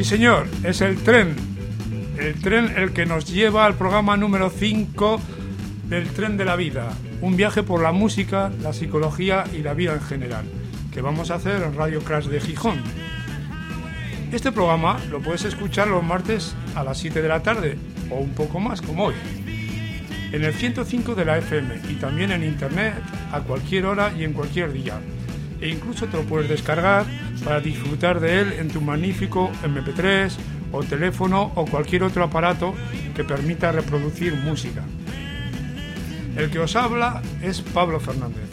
Sí, señor, es el tren el que nos lleva al programa número 5 del Tren de la Vida, un viaje por la música, la psicología y la vida en general, que vamos a hacer en Radio Crash de Gijón. Este programa lo puedes escuchar los martes a las 7 de la tarde, o un poco más, como hoy, en el 105 de la FM, y también en internet a cualquier hora y en cualquier día. E incluso te lo puedes descargar para disfrutar de él en tu magnífico MP3 o teléfono o cualquier otro aparato que permita reproducir música. El que os habla es Pablo Fernández.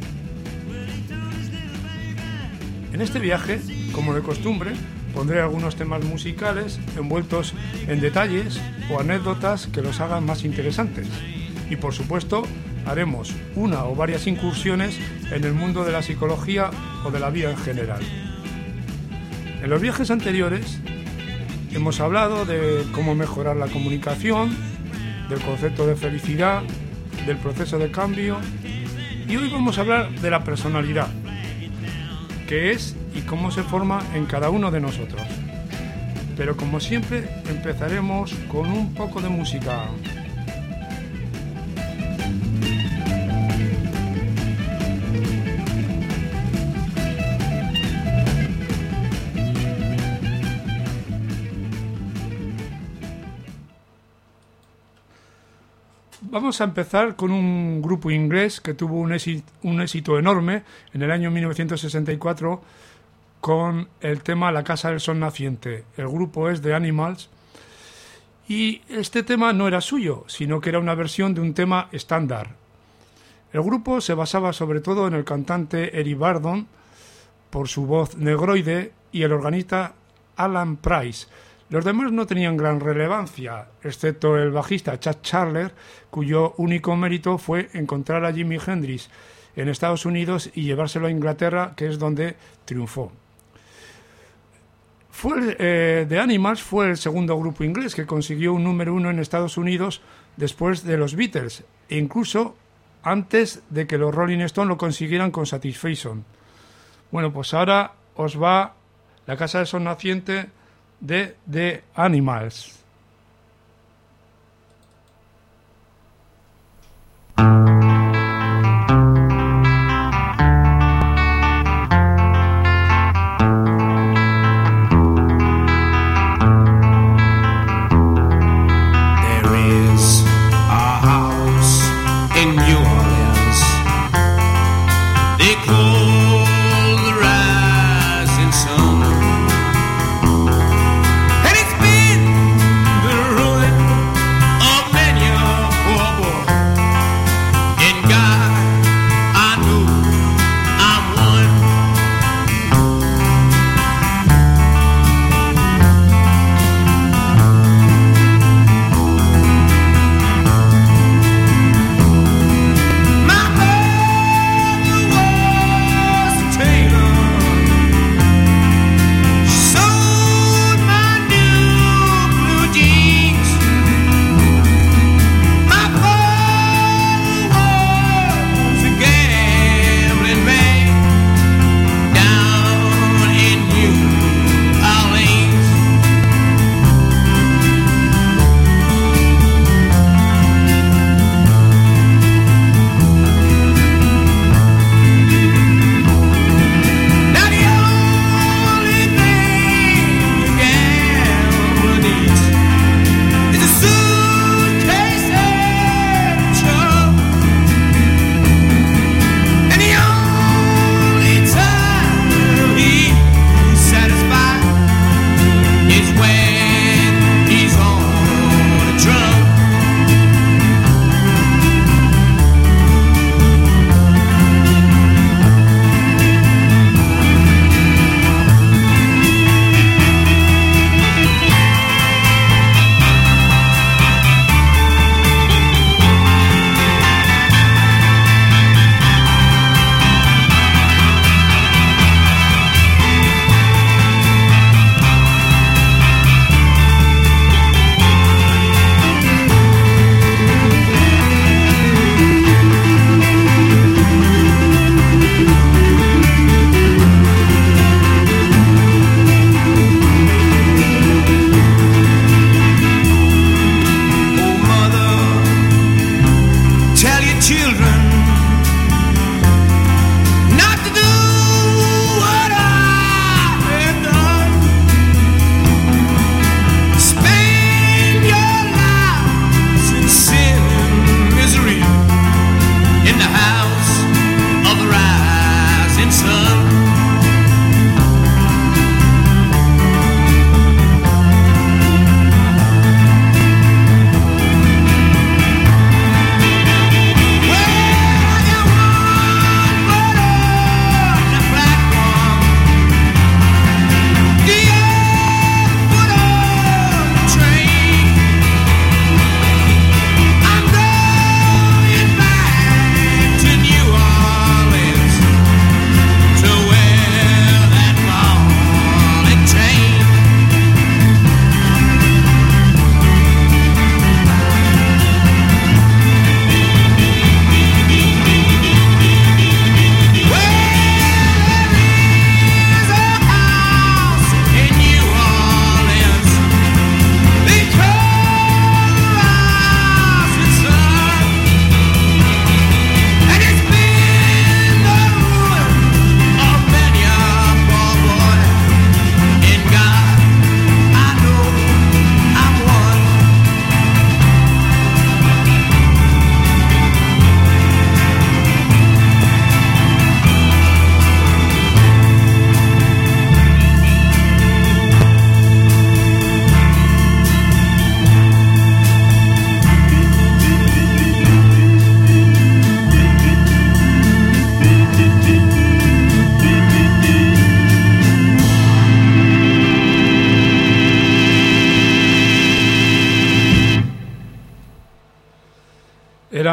En este viaje, como de costumbre, pondré algunos temas musicales envueltos en detalles o anécdotas que los hagan más interesantes. Y por supuesto, haremos una o varias incursiones en el mundo de la psicología o de la vida en general. En los viajes anteriores hemos hablado de cómo mejorar la comunicación, del concepto de felicidad, del proceso de cambio, y hoy vamos a hablar de la personalidad, qué es y cómo se forma en cada uno de nosotros. Pero como siempre, empezaremos con un poco de música. Vamos a empezar con un grupo inglés que tuvo un éxito enorme en el año 1964 con el tema La Casa del Sol Naciente. El grupo es The Animals y este tema no era suyo, sino que era una versión de un tema estándar. El grupo se basaba sobre todo en el cantante Eric Burdon por su voz negroide y el organista Alan Price. Los demás no tenían gran relevancia, excepto el bajista Chad Charler, cuyo único mérito fue encontrar a Jimi Hendrix en Estados Unidos y llevárselo a Inglaterra, que es donde triunfó. The Animals fue el segundo grupo inglés que consiguió un número 1 en Estados Unidos después de los Beatles, e incluso antes de que los Rolling Stones lo consiguieran con Satisfaction. Bueno, pues ahora os va La Casa del Sol Naciente de The Animals. Been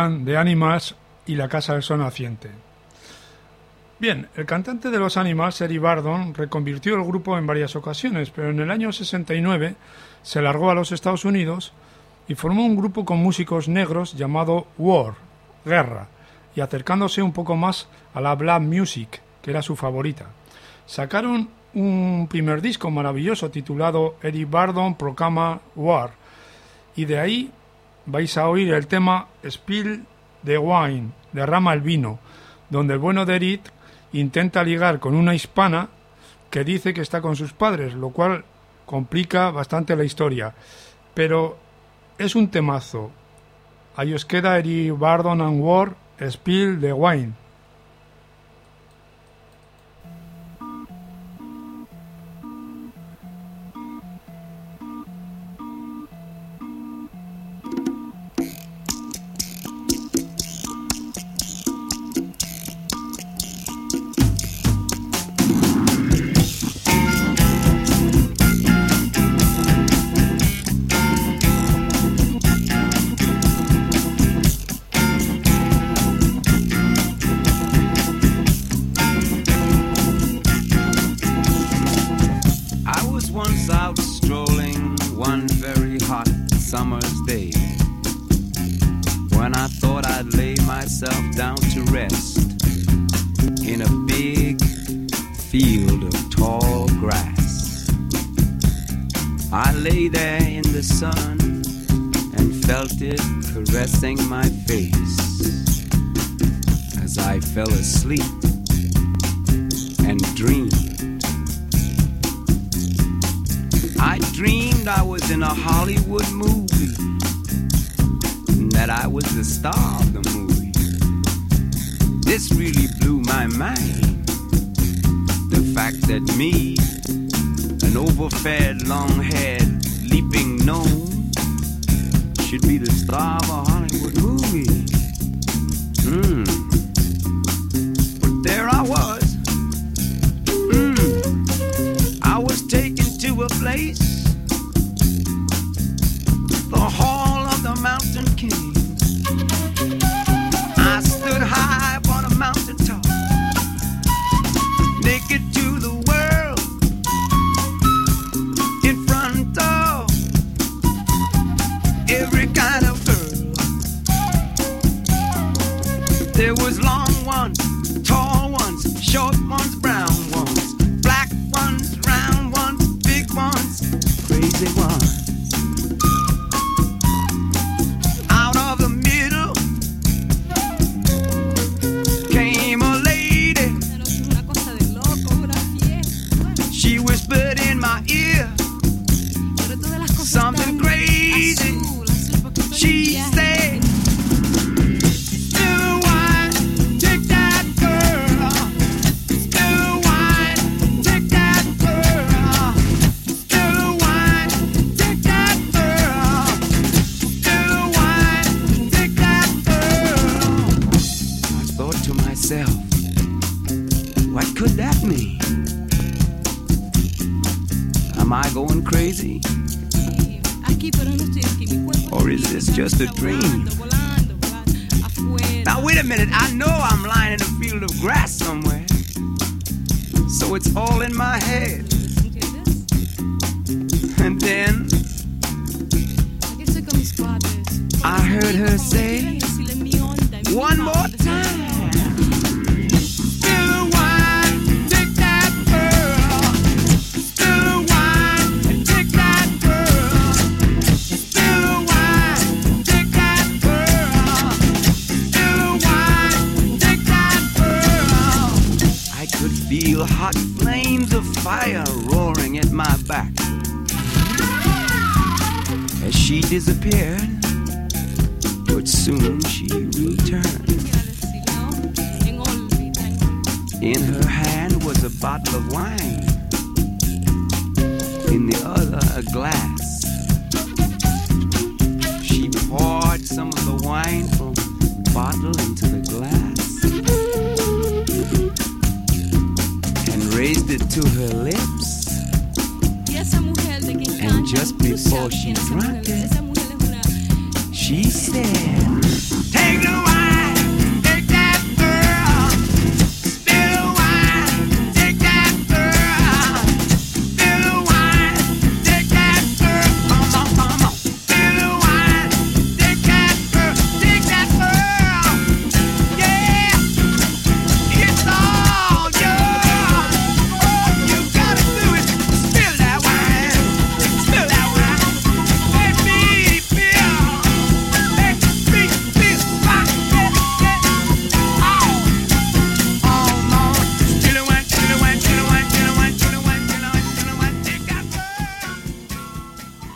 eran The Animals y La Casa del Sol Naciente. Bien, el cantante de los Animals, Eric Burdon, reconvirtió el grupo en varias ocasiones, pero en el año 69 se largó a los Estados Unidos y formó un grupo con músicos negros llamado War, Guerra, y acercándose un poco más a la black music, que era su favorita. Sacaron un primer disco maravilloso titulado Eric Burdon Proclama War, y de ahí vais a oír el tema Spill the Wine, derrama el vino, donde el bueno de Eric intenta ligar con una hispana que dice que está con sus padres, lo cual complica bastante la historia, pero es un temazo. Ahí os queda Eric Burdon and War, Spill the Wine. My face as I fell asleep and dreamed. I dreamed I was in a Hollywood movie and that I was the star of the movie. This really blew my mind. The fact that me, an overfed, long-haired, leaping gnome, should be the star of a Hollywood movie. But there I was. I was taken to a place, the Hall of the Mountain King. I stood high upon a mountain top, naked to the world, in front of every kind of girl. There was long ones, tall ones, short ones, brown ones, black ones, round ones, big ones, crazy ones. Out of the middle came a lady. She whispered in my ear something crazy. She said, still wine, take that girl. Still wine, take that girl. Still wine, take that girl. Still wine, take that girl. I thought to myself, what could that mean? Am I going crazy? Or is this just a dream? Now wait a minute, I know I'm lying in a field of grass somewhere, so it's all in my head. And then I heard her say, one more time. Feel hot flames of fire roaring at my back. As she disappeared, but soon she returned. In her hand was a bottle of wine, in the other a glass. She poured some of the wine from the bottle into the glass, raised it to her lips, and just before she drank it, she She said, take the wine, take that girl. Spill the wine, take that girl. Spill the wine, take that girl. Come on, come on. Spill the wine, take that girl, take that girl. Yeah, it's all yours. All you gotta do is spill that wine, spill that wine. Let me feel, let me feel my head. Oh, no. Spill the wine, spill the wine, spill the wine, spill the wine, spill the wine, spill the wine, spill the wine. Take that girl.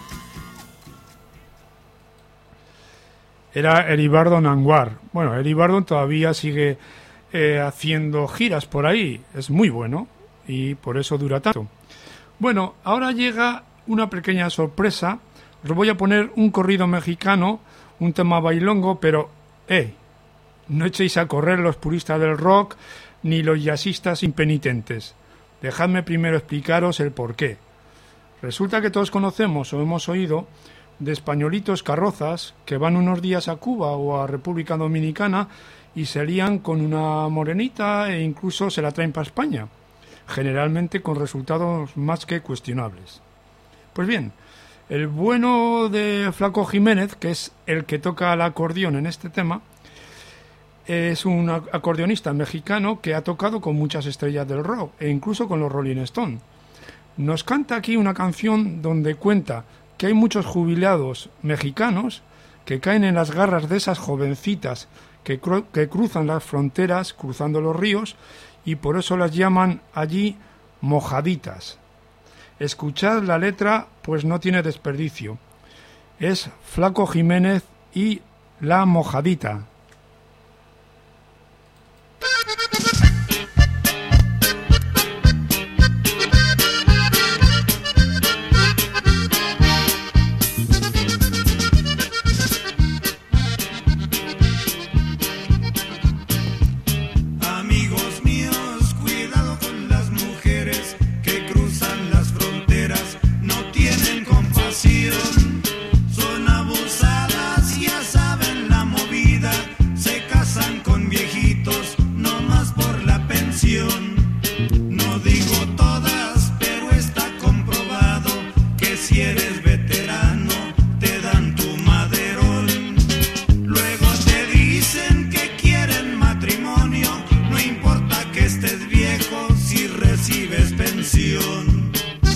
Era Heribardo Nanguar. Bueno, Heribardo todavía sigue haciendo giras por ahí. Es muy bueno y por eso dura tanto. Bueno, ahora llega una pequeña sorpresa. Os voy a poner un corrido mexicano, un tema bailongo, pero no echéis a correr los puristas del rock ni los jazzistas impenitentes. Dejadme primero explicaros el porqué. Resulta que todos conocemos o hemos oído de españolitos carrozas que van unos días a Cuba o a República Dominicana y se lían con una morenita e incluso se la traen para España, generalmente con resultados más que cuestionables. Pues bien, el bueno de Flaco Jiménez, que es el que toca el acordeón en este tema, es un acordeonista mexicano que ha tocado con muchas estrellas del rock e incluso con los Rolling Stones. Nos canta aquí una canción donde cuenta que hay muchos jubilados mexicanos que caen en las garras de esas jovencitas que cruzan las fronteras, cruzando los ríos, y por eso las llaman allí mojaditas. Escuchad la letra, pues no tiene desperdicio. Es Flaco Jiménez y La Mojadita. Amigos míos, cuidado con las mujeres que cruzan las fronteras, no tienen compasión, son abusadas, ya saben la movida, se casan con viejitos, no más por la pensión. No digo todas, pero está comprobado que si eres veterano te dan tu maderón. Luego te dicen que quieren matrimonio, no importa que estés viejo si recibes pensión.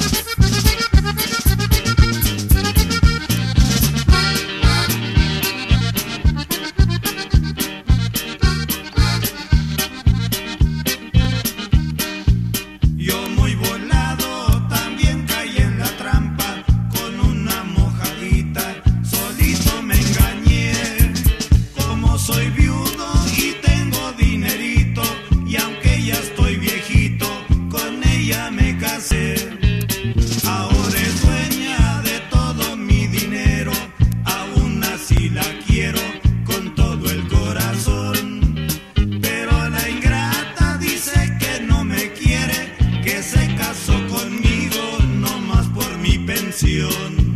Yo muy volado también caí en la trampa con una mojadita, solito me engañé. Como soy viudo y tengo dinerito, y aunque ya estoy viejito, con ella me casé. Ahora es dueña de todo mi dinero, aún así la quiero con todo el corazón. Pero la ingrata dice que no me quiere, que se casó conmigo no más por mi pensión.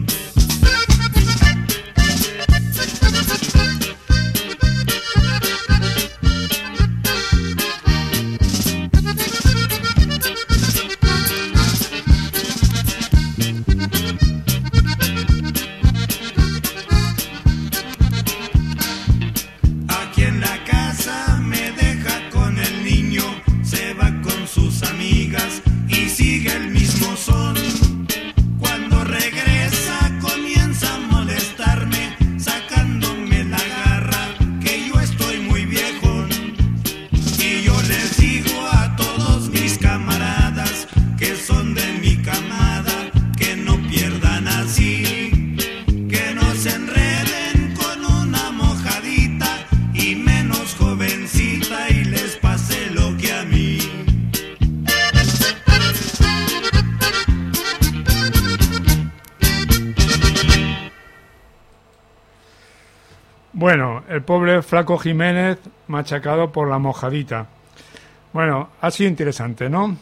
Aquí en la casa me deja con el niño, se va con sus amigas y sigue el mismo son. Cuando regresa comienza a molestarme, sacándome la garra que yo estoy muy viejón. Y yo les digo a todos mis camaradas que son de mi camada, que no pierdan así, que no se enreden con una mojadita y menos jovencita y les pase lo que a mí. Bueno, el pobre Flaco Jiménez machacado por la mojadita. Bueno, ha sido interesante, ¿no?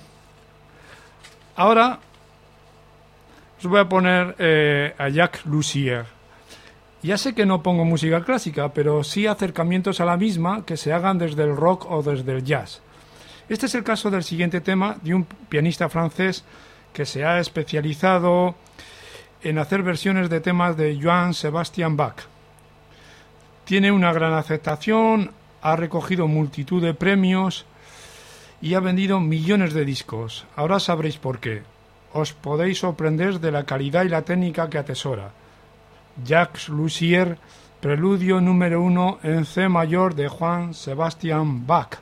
Ahora os voy a poner a Jacques Lussier. Ya sé que no pongo música clásica, pero sí acercamientos a la misma que se hagan desde el rock o desde el jazz. Este es el caso del siguiente tema de un pianista francés que se ha especializado en hacer versiones de temas de Johann Sebastian Bach. Tiene una gran aceptación, ha recogido multitud de premios y ha vendido millones de discos. Ahora sabréis por qué. Os podéis sorprender de la calidad y la técnica que atesora. Jacques Lussier, Preludio número 1 en C mayor de Johann Sebastian Bach.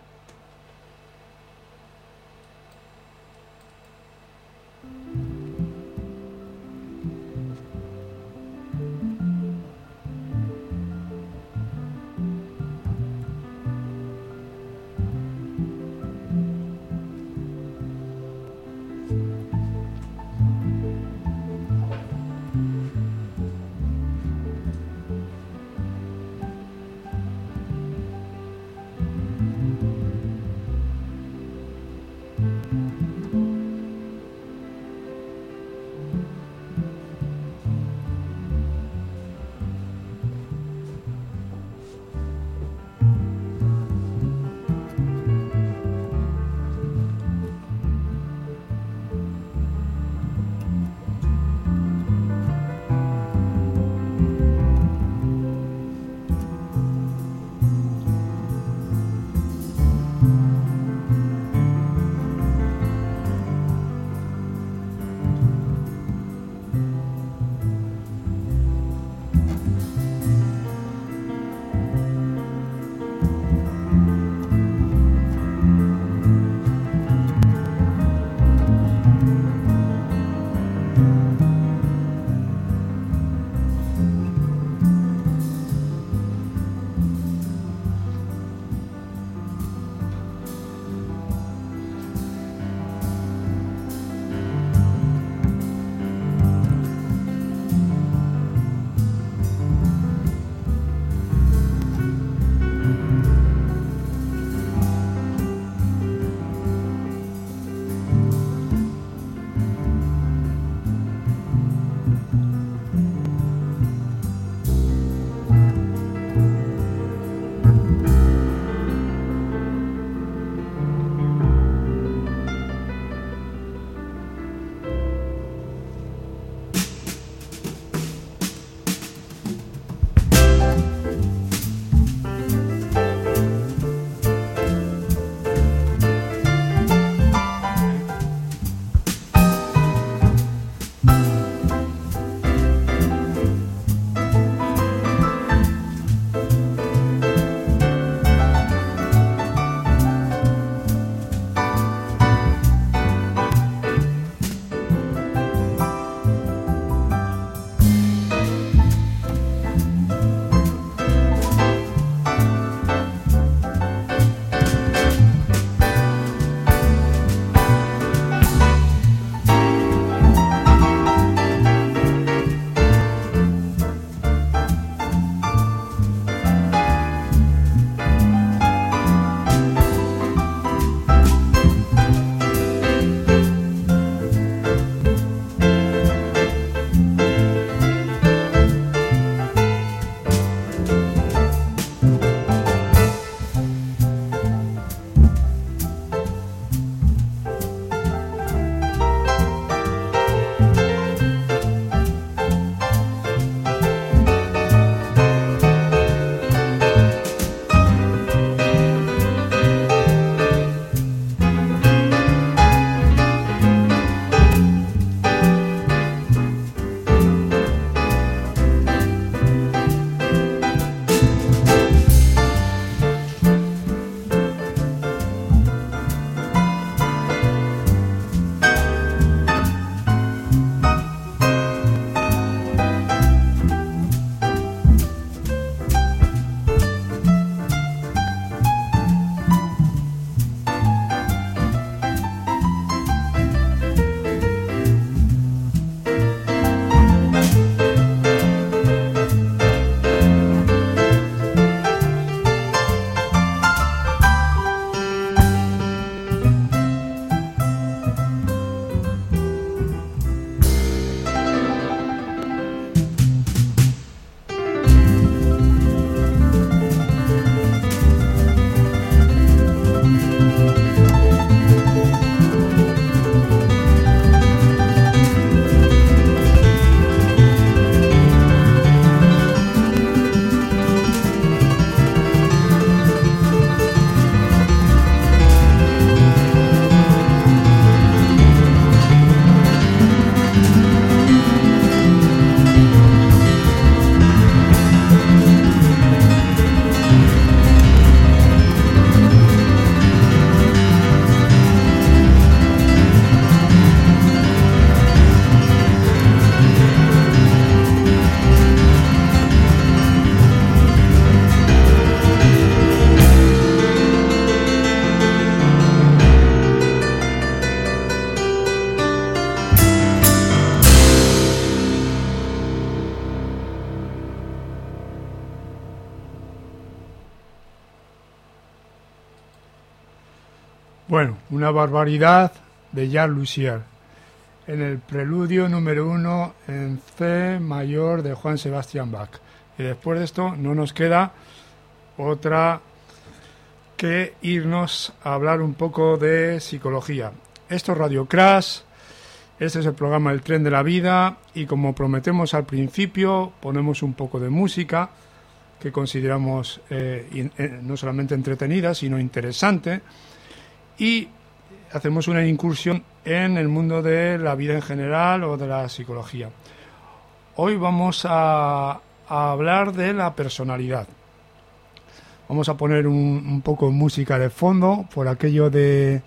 Bueno, una barbaridad de Jean Lussier, en el preludio número 1 en C mayor de Johann Sebastian Bach. Y después de esto no nos queda otra que irnos a hablar un poco de psicología. Esto es Radio Crash, este es el programa El Tren de la Vida, y como prometemos al principio, ponemos un poco de música que consideramos no solamente entretenida, sino interesante, y hacemos una incursión en el mundo de la vida en general o de la psicología. Hoy vamos a hablar de la personalidad. Vamos a poner un poco de música de fondo por aquello de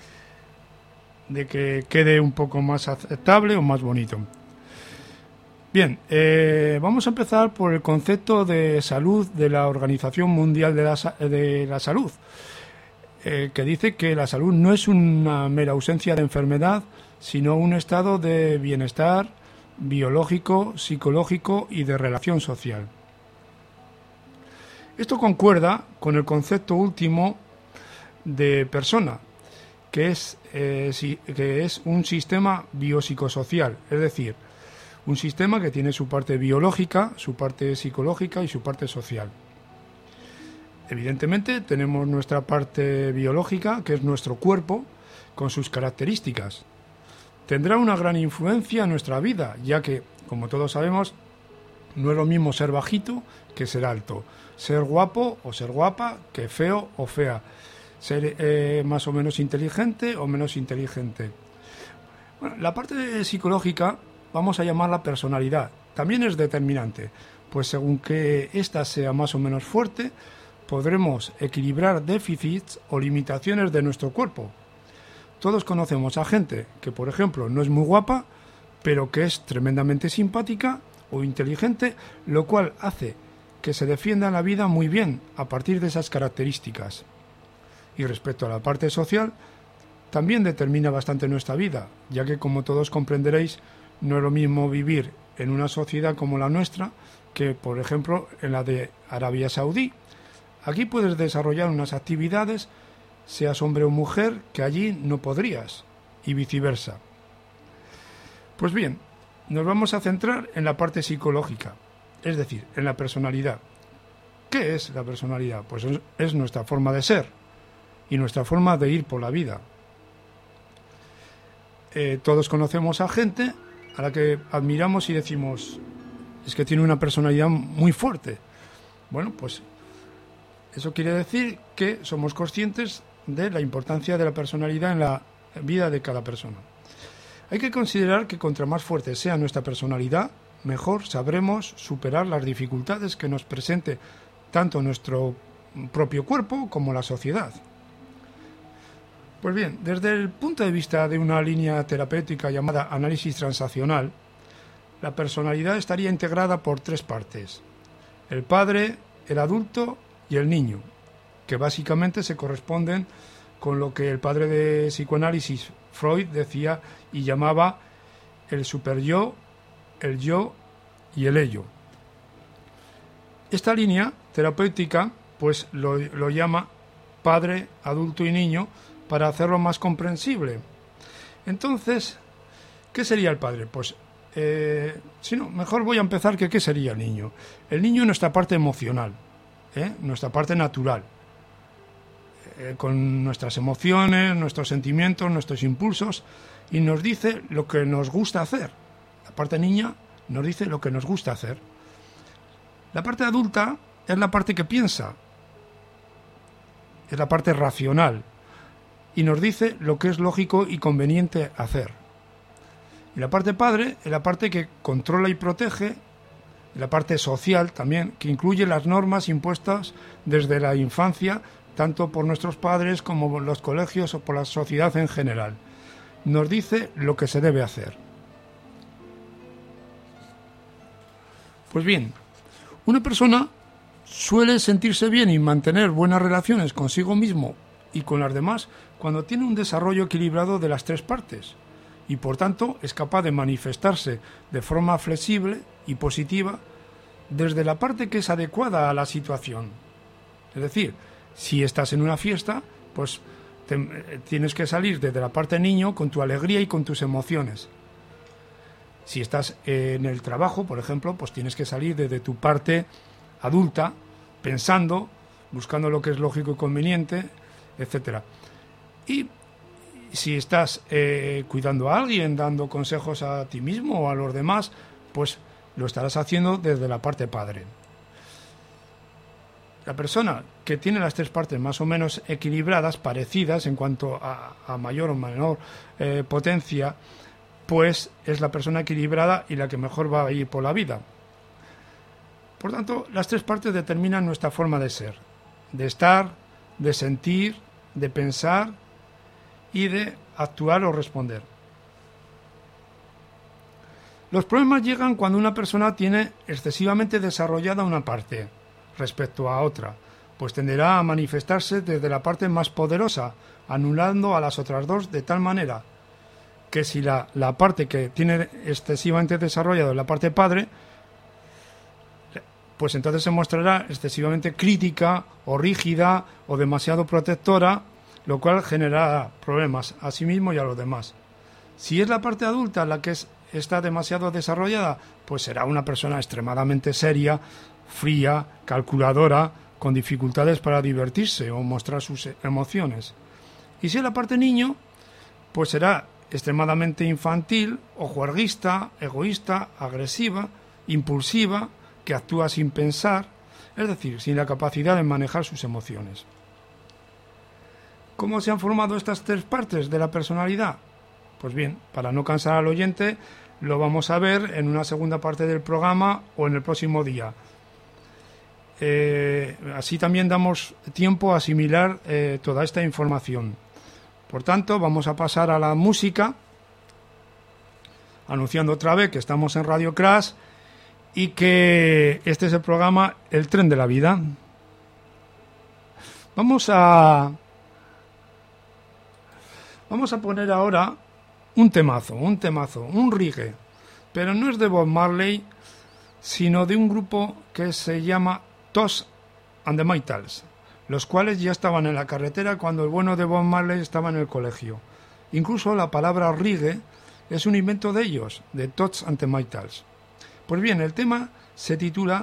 que quede un poco más aceptable o más bonito. Bien, vamos a empezar por el concepto de salud de la Organización Mundial de la Salud, que dice que la salud no es una mera ausencia de enfermedad, sino un estado de bienestar biológico, psicológico y de relación social. Esto concuerda con el concepto último de persona, que es un sistema biopsicosocial, es decir, un sistema que tiene su parte biológica, su parte psicológica y su parte social. Evidentemente tenemos nuestra parte biológica, que es nuestro cuerpo, con sus características. Tendrá una gran influencia en nuestra vida, ya que, como todos sabemos, no es lo mismo ser bajito que ser alto, ser guapo o ser guapa que feo o fea, ser más o menos inteligente o menos inteligente. Bueno, la parte psicológica vamos a llamarla personalidad. También es determinante, pues según que ésta sea más o menos fuerte, podremos equilibrar déficits o limitaciones de nuestro cuerpo. Todos conocemos a gente que, por ejemplo, no es muy guapa, pero que es tremendamente simpática o inteligente, lo cual hace que se defienda la vida muy bien a partir de esas características. Y respecto a la parte social, también determina bastante nuestra vida, ya que, como todos comprenderéis, no es lo mismo vivir en una sociedad como la nuestra que, por ejemplo, en la de Arabia Saudí. Aquí puedes desarrollar unas actividades, seas hombre o mujer, que allí no podrías, y viceversa. Pues bien, nos vamos a centrar en la parte psicológica, es decir, en la personalidad. ¿Qué es la personalidad? Pues es nuestra forma de ser y nuestra forma de ir por la vida. Todos conocemos a gente a la que admiramos y decimos, es que tiene una personalidad muy fuerte. Bueno, pues eso quiere decir que somos conscientes de la importancia de la personalidad en la vida de cada persona. Hay que considerar que contra más fuerte sea nuestra personalidad, mejor sabremos superar las dificultades que nos presente tanto nuestro propio cuerpo como la sociedad. Pues bien, desde el punto de vista de una línea terapéutica llamada análisis transaccional, la personalidad estaría integrada por tres partes: el padre, el adulto y el niño, que básicamente se corresponden con lo que el padre de psicoanálisis, Freud, decía y llamaba el superyo, el yo y el ello. Esta línea terapéutica pues lo llama padre, adulto y niño para hacerlo más comprensible. Entonces, ¿qué sería el padre? Pues, mejor voy a empezar que ¿qué sería el niño? El niño es nuestra parte emocional, nuestra parte natural, con nuestras emociones, nuestros sentimientos, nuestros impulsos, y nos dice lo que nos gusta hacer. La parte niña nos dice lo que nos gusta hacer. La parte adulta es la parte que piensa, es la parte racional, y nos dice lo que es lógico y conveniente hacer. Y la parte padre es la parte que controla y protege, y la parte social también, que incluye las normas impuestas desde la infancia, tanto por nuestros padres como por los colegios o por la sociedad en general. Nos dice lo que se debe hacer. Pues bien, una persona suele sentirse bien y mantener buenas relaciones consigo mismo y con las demás cuando tiene un desarrollo equilibrado de las tres partes y por tanto es capaz de manifestarse de forma flexible y positiva desde la parte que es adecuada a la situación. Es decir, si estás en una fiesta, pues tienes que salir desde la parte niño con tu alegría y con tus emociones. Si estás en el trabajo, por ejemplo, pues tienes que salir desde tu parte adulta, pensando, buscando lo que es lógico y conveniente, etcétera. Y si estás cuidando a alguien, dando consejos a ti mismo o a los demás, pues lo estarás haciendo desde la parte padre. La persona que tiene las tres partes más o menos equilibradas, parecidas en cuanto a mayor o menor potencia, pues es la persona equilibrada y la que mejor va a ir por la vida. Por tanto, las tres partes determinan nuestra forma de ser, de estar, de sentir, de pensar y de actuar o responder. Los problemas llegan cuando una persona tiene excesivamente desarrollada una parte respecto a otra, pues tenderá a manifestarse desde la parte más poderosa, anulando a las otras dos de tal manera que si la parte que tiene excesivamente desarrollada la parte padre, pues entonces se mostrará excesivamente crítica o rígida o demasiado protectora, lo cual generará problemas a sí mismo y a los demás. Si es la parte adulta la que está demasiado desarrollada, pues será una persona extremadamente seria, fría, calculadora, con dificultades para divertirse o mostrar sus emociones. Y si es la parte niño, pues será extremadamente infantil o juerguista, egoísta, agresiva, impulsiva, que actúa sin pensar, es decir, sin la capacidad de manejar sus emociones. ¿Cómo se han formado estas tres partes de la personalidad? Pues bien, para no cansar al oyente, lo vamos a ver en una segunda parte del programa o en el próximo día. Así también damos tiempo a asimilar toda esta información. Por tanto, vamos a pasar a la música, anunciando otra vez que estamos en Radio Crash y que este es el programa El Tren de la Vida. Vamos a poner ahora un temazo, un reggae, pero no es de Bob Marley, sino de un grupo que se llama Tosh and the Maytals, los cuales ya estaban en la carretera cuando el bueno de Bob Marley estaba en el colegio. Incluso la palabra reggae es un invento de ellos, de Tosh and the Maytals. Pues bien, el tema se titula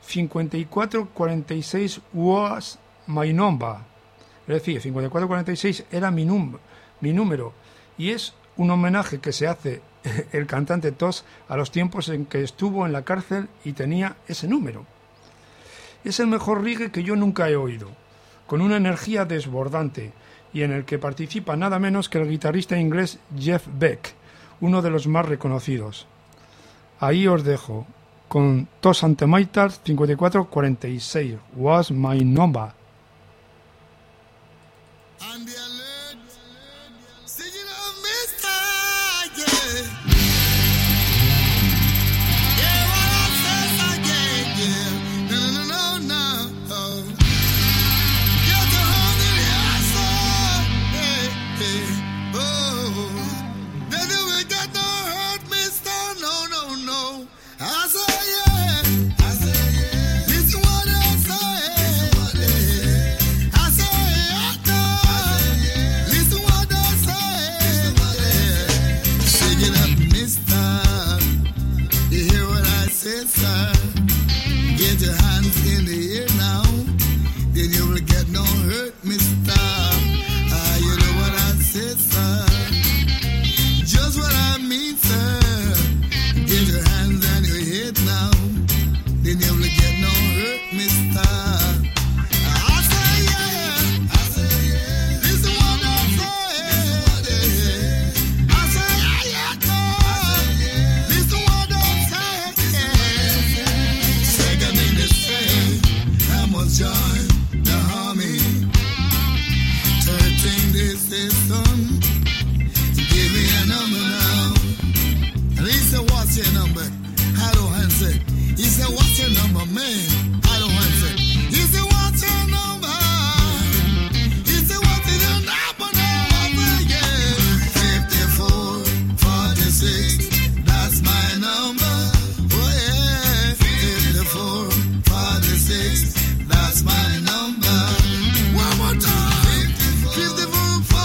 5446 was my number, es decir, 5446 era mi número, y es un homenaje que se hace el cantante Tosh a los tiempos en que estuvo en la cárcel y tenía ese número. Es el mejor reggae que yo nunca he oído, con una energía desbordante y en el que participa nada menos que el guitarrista inglés Jeff Beck, uno de los más reconocidos. Ahí os dejo con Tosh and the Maytals 5446 was my number. That's my number. One more time. 54,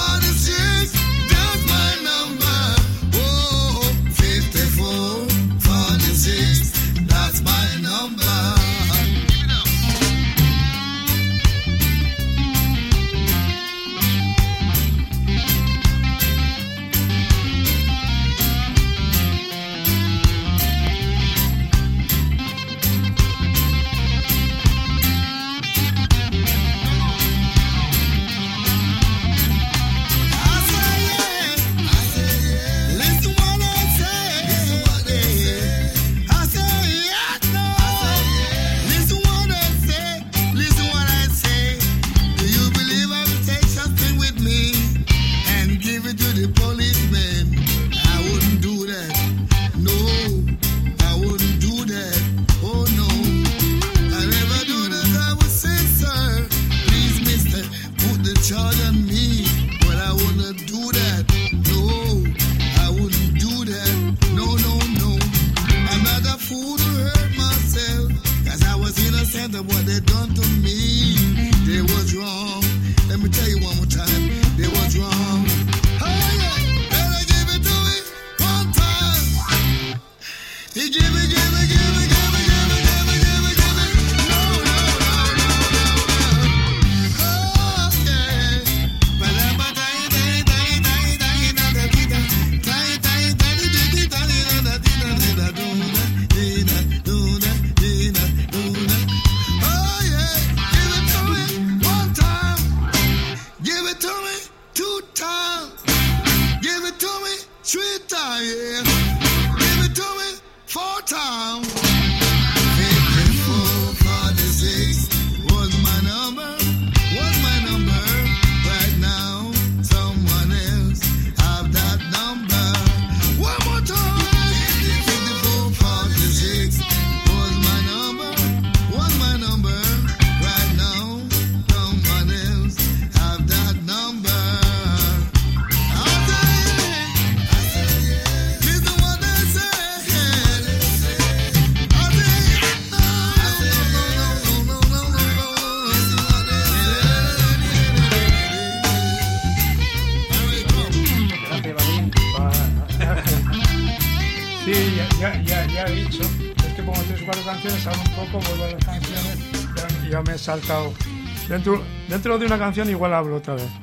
Ya he dicho, es que pongo 3 o 4 canciones, hablo un poco, vuelvo a las canciones, ya me he saltado. Dentro de una canción igual hablo otra vez.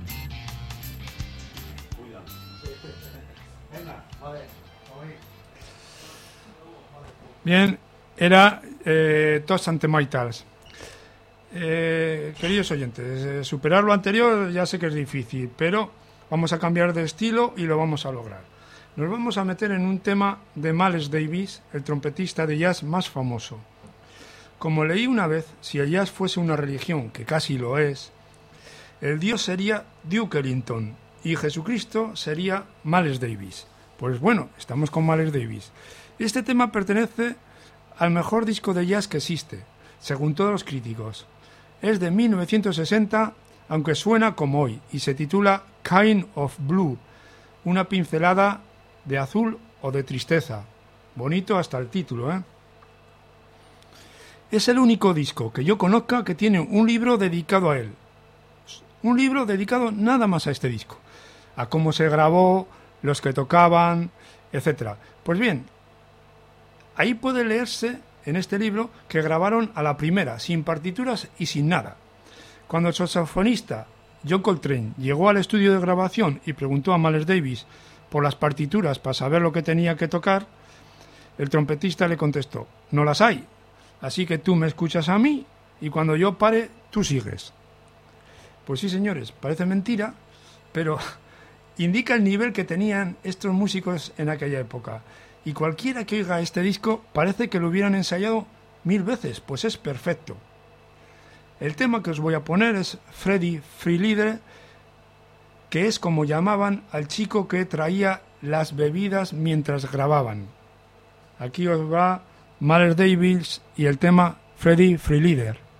Bien, era Toast and Tomatoes. Queridos oyentes, superar lo anterior ya sé que es difícil, pero vamos a cambiar de estilo y lo vamos a lograr. Nos vamos a meter en un tema de Miles Davis, el trompetista de jazz más famoso. Como leí una vez, si el jazz fuese una religión, que casi lo es, el dios sería Duke Ellington y Jesucristo sería Miles Davis. Pues bueno, estamos con Miles Davis. Este tema pertenece al mejor disco de jazz que existe, según todos los críticos. Es de 1960, aunque suena como hoy, y se titula Kind of Blue, una pincelada de azul o de tristeza. Bonito hasta el título, ¿eh? Es el único disco que yo conozca que tiene un libro dedicado a él. Un libro dedicado nada más a este disco. A cómo se grabó, los que tocaban, etc. Pues bien, ahí puede leerse en este libro que grabaron a la primera, sin partituras y sin nada. Cuando el saxofonista John Coltrane llegó al estudio de grabación y preguntó a Miles Davis por las partituras para saber lo que tenía que tocar, el trompetista le contestó: no las hay, así que tú me escuchas a mí y cuando yo pare, tú sigues. Pues sí, señores, parece mentira, pero indica el nivel que tenían estos músicos en aquella época. Y cualquiera que oiga este disco parece que lo hubieran ensayado 1000 veces, pues es perfecto. El tema que os voy a poner es Freddie Freeloader, que es como llamaban al chico que traía las bebidas mientras grababan. Aquí os va Miles Davis y el tema Freddie Freeloader.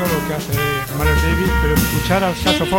lo que hace Miles Davis, pero escuchar al saxofón.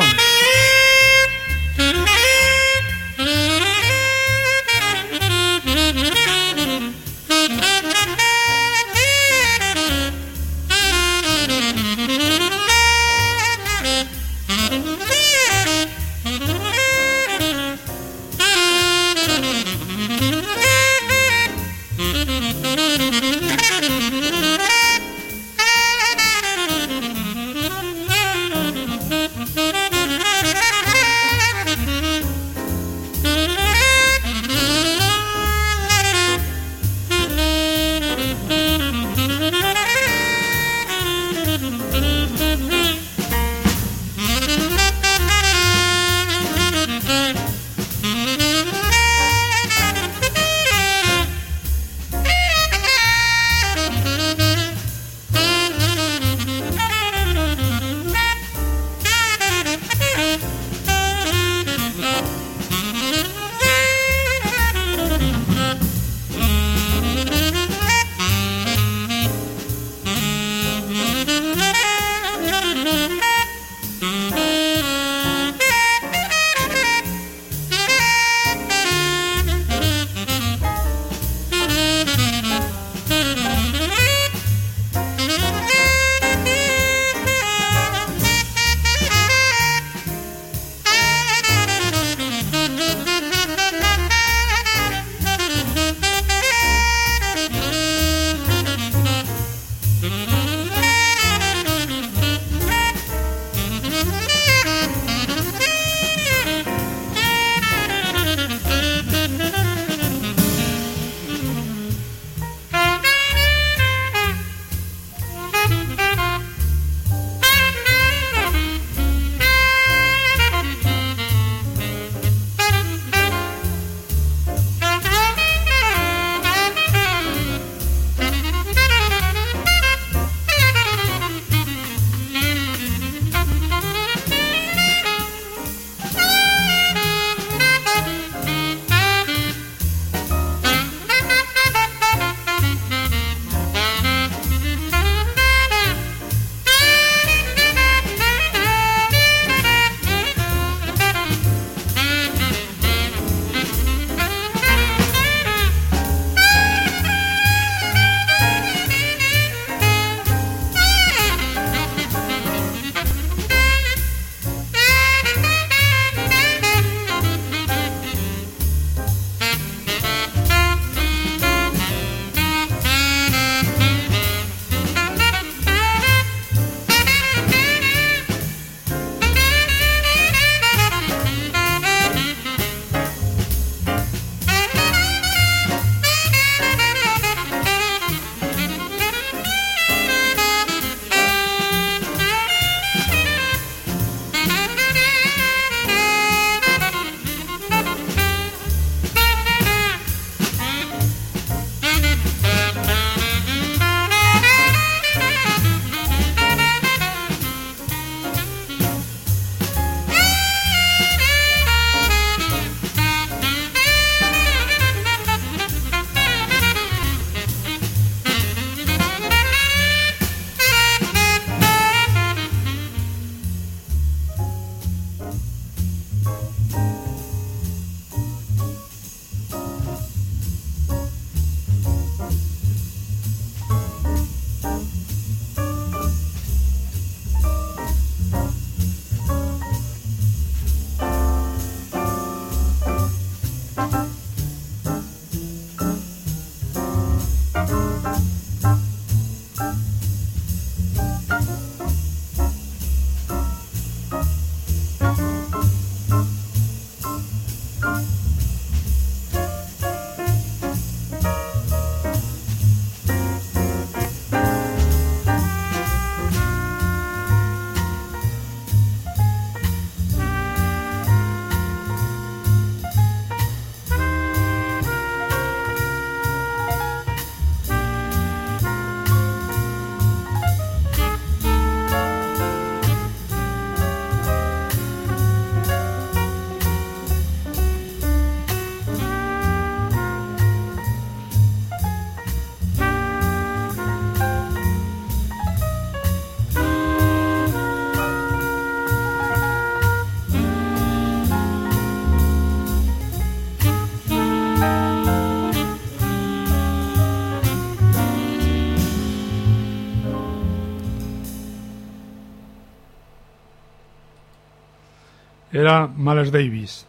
era Miles Davis.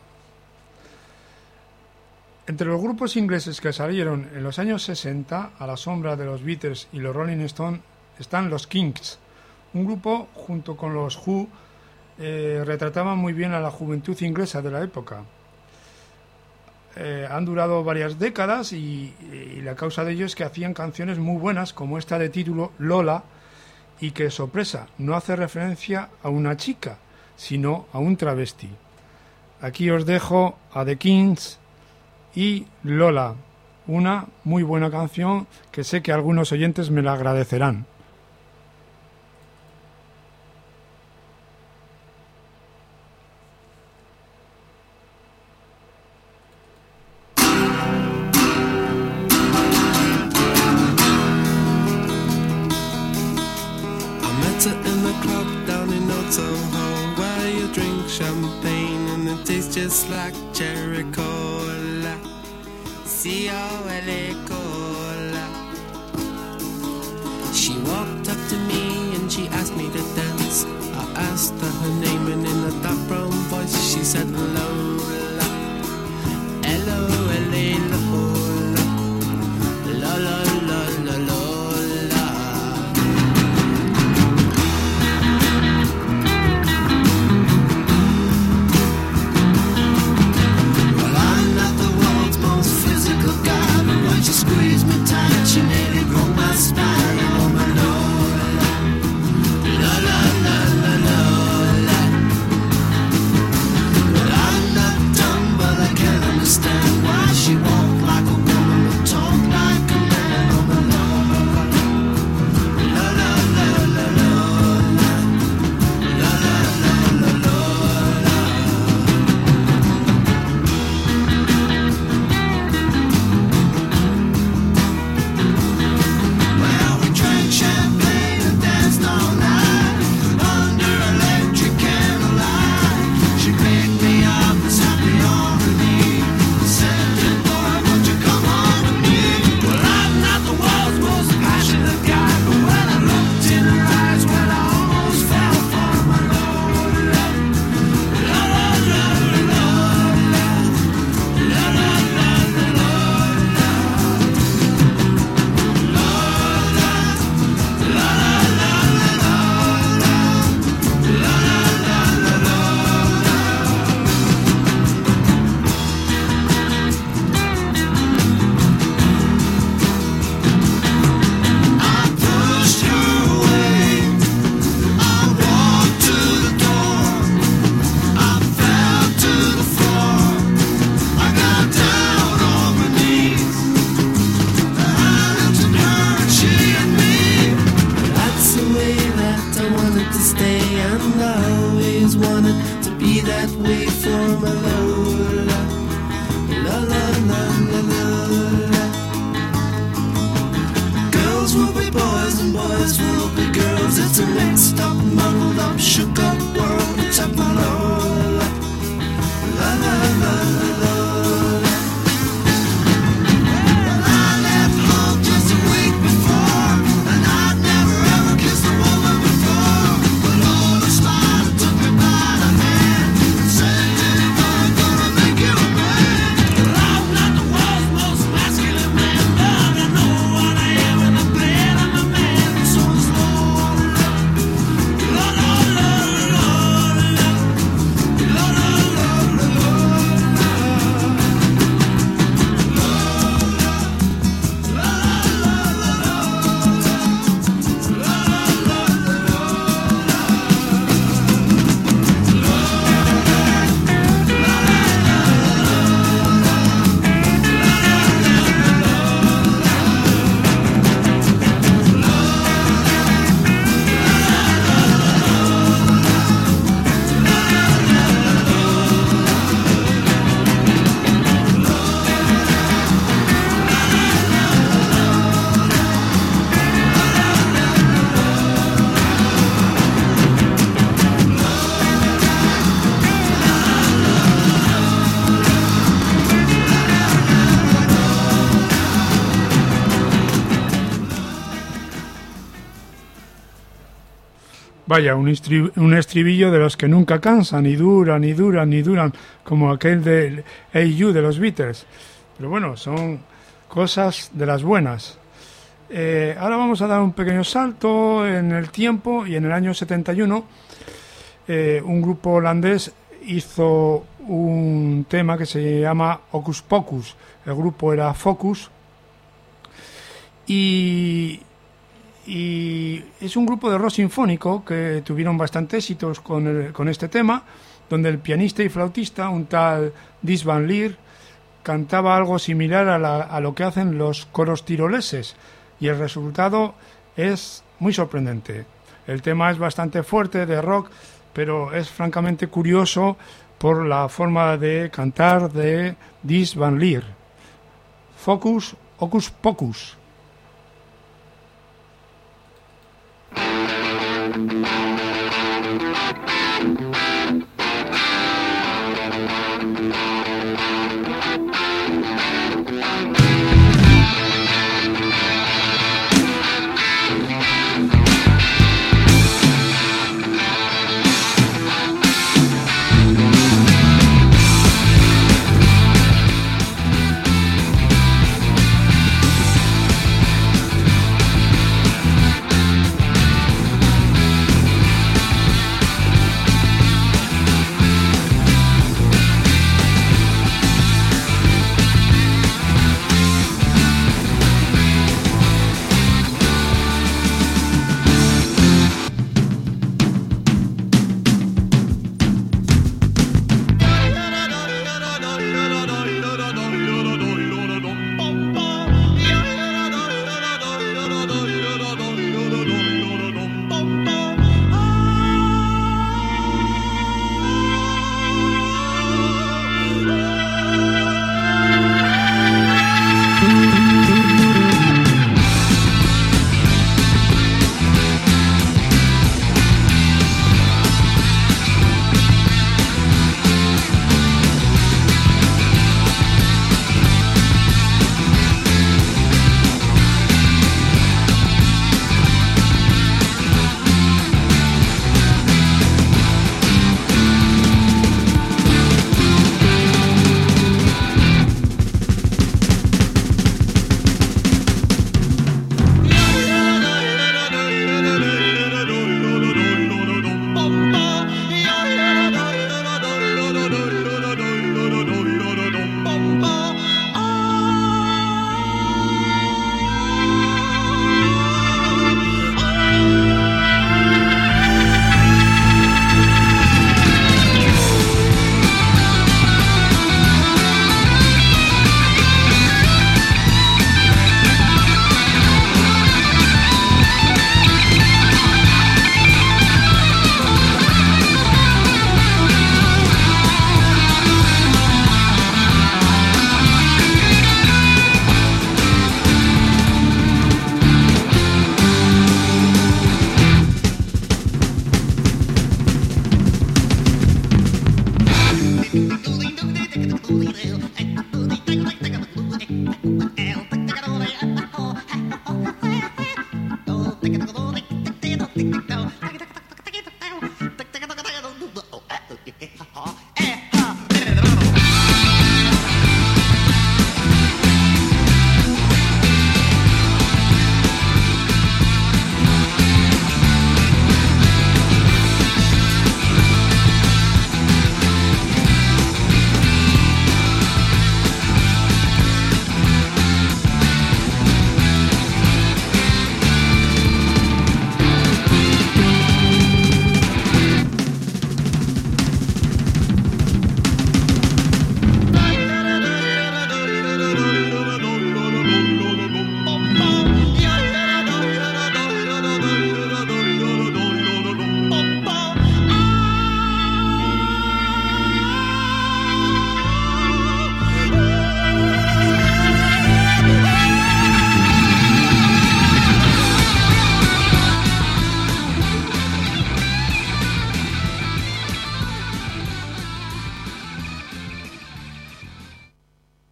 Entre los grupos ingleses que salieron en los años 60 a la sombra de los Beatles y los Rolling Stones están los Kinks, un grupo junto con los Who retrataban muy bien a la juventud inglesa de la época. Han durado varias décadas y la causa de ello es que hacían canciones muy buenas como esta de título Lola, y que, sorpresa, no hace referencia a una chica, sino a un travesti. Aquí os dejo a The Kinks y Lola, una muy buena canción que sé que algunos oyentes me la agradecerán. Just like cherry cola, C-O-L-A cola. She walked up to me and she asked me to dance. I asked her her name and in a dark brown voice she said Lola, L-O-L-A Lola, Lola, Lola, Lola. She squeezed me tight, she nearly broke my spine. Oh my Lola, Lola, Lola, Lola. Well, I'm not dumb, but I can't understand why she walked like a woman but talked like a man. Oh my Lola, Lola, Lola, Lola, Lola, Lola, Lola. Champagne and danced all night under electric candlelight. She picked me up and sat me on her knee. Said, "Dear boy, won't you come home with me?" Well, I'm not the world's most passionate guy, but when I looked in her eyes, well, I almost fell for my Lola, Lola, Lola, Lola, Lola, Lola, Lola. Vaya, un estribillo de los que nunca cansan, y duran, y duran, y duran, como aquel de Hey You de los Beatles. Pero bueno, son cosas de las buenas. Ahora vamos a dar un pequeño salto en el tiempo, y en el año 71 un grupo holandés hizo un tema que se llama Hocus Pocus. El grupo era Focus, y es un grupo de rock sinfónico que tuvieron bastante éxitos con este tema, donde el pianista y flautista, un tal Dis Van Lier, cantaba algo similar a lo que hacen los coros tiroleses, y el resultado es muy sorprendente. El tema es bastante fuerte, de rock, pero es francamente curioso por la forma de cantar de Dis Van Lier. Focus, Hocus Pocus.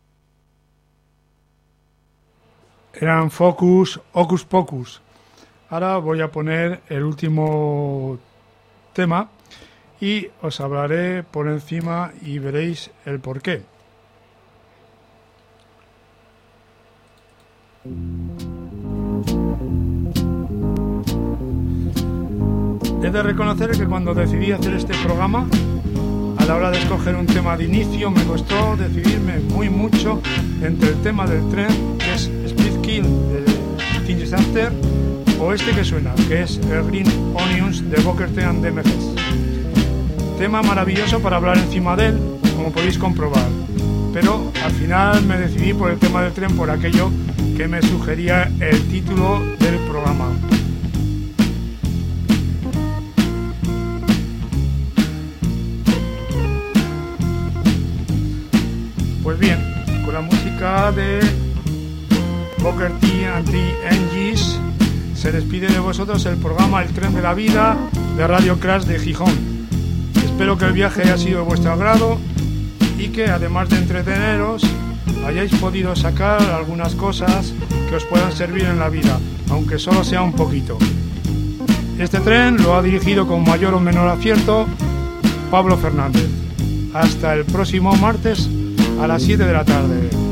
Eran Focus, Hocus Pocus. Ahora voy a poner el último tema y os hablaré por encima y veréis el porqué. He de reconocer que cuando decidí hacer este programa, a la hora de escoger un tema de inicio, me costó decidirme mucho entre el tema del tren, que es Split Kill de Teen Disaster, o este que suena, que es el Green Onions de Booker T and the MGs. Tema maravilloso para hablar encima de él, como podéis comprobar, pero al final me decidí por el tema del tren por aquello que me sugería el título del programa. Pues bien, con la música de Booker T and the MGs se despide de vosotros el programa El Tren de la Vida de Radio Crash de Gijón. Espero que el viaje haya sido de vuestro agrado y que, además de entreteneros, hayáis podido sacar algunas cosas que os puedan servir en la vida, aunque solo sea un poquito. Este tren lo ha dirigido con mayor o menor acierto Pablo Fernández. Hasta el próximo martes a las 7 de la tarde.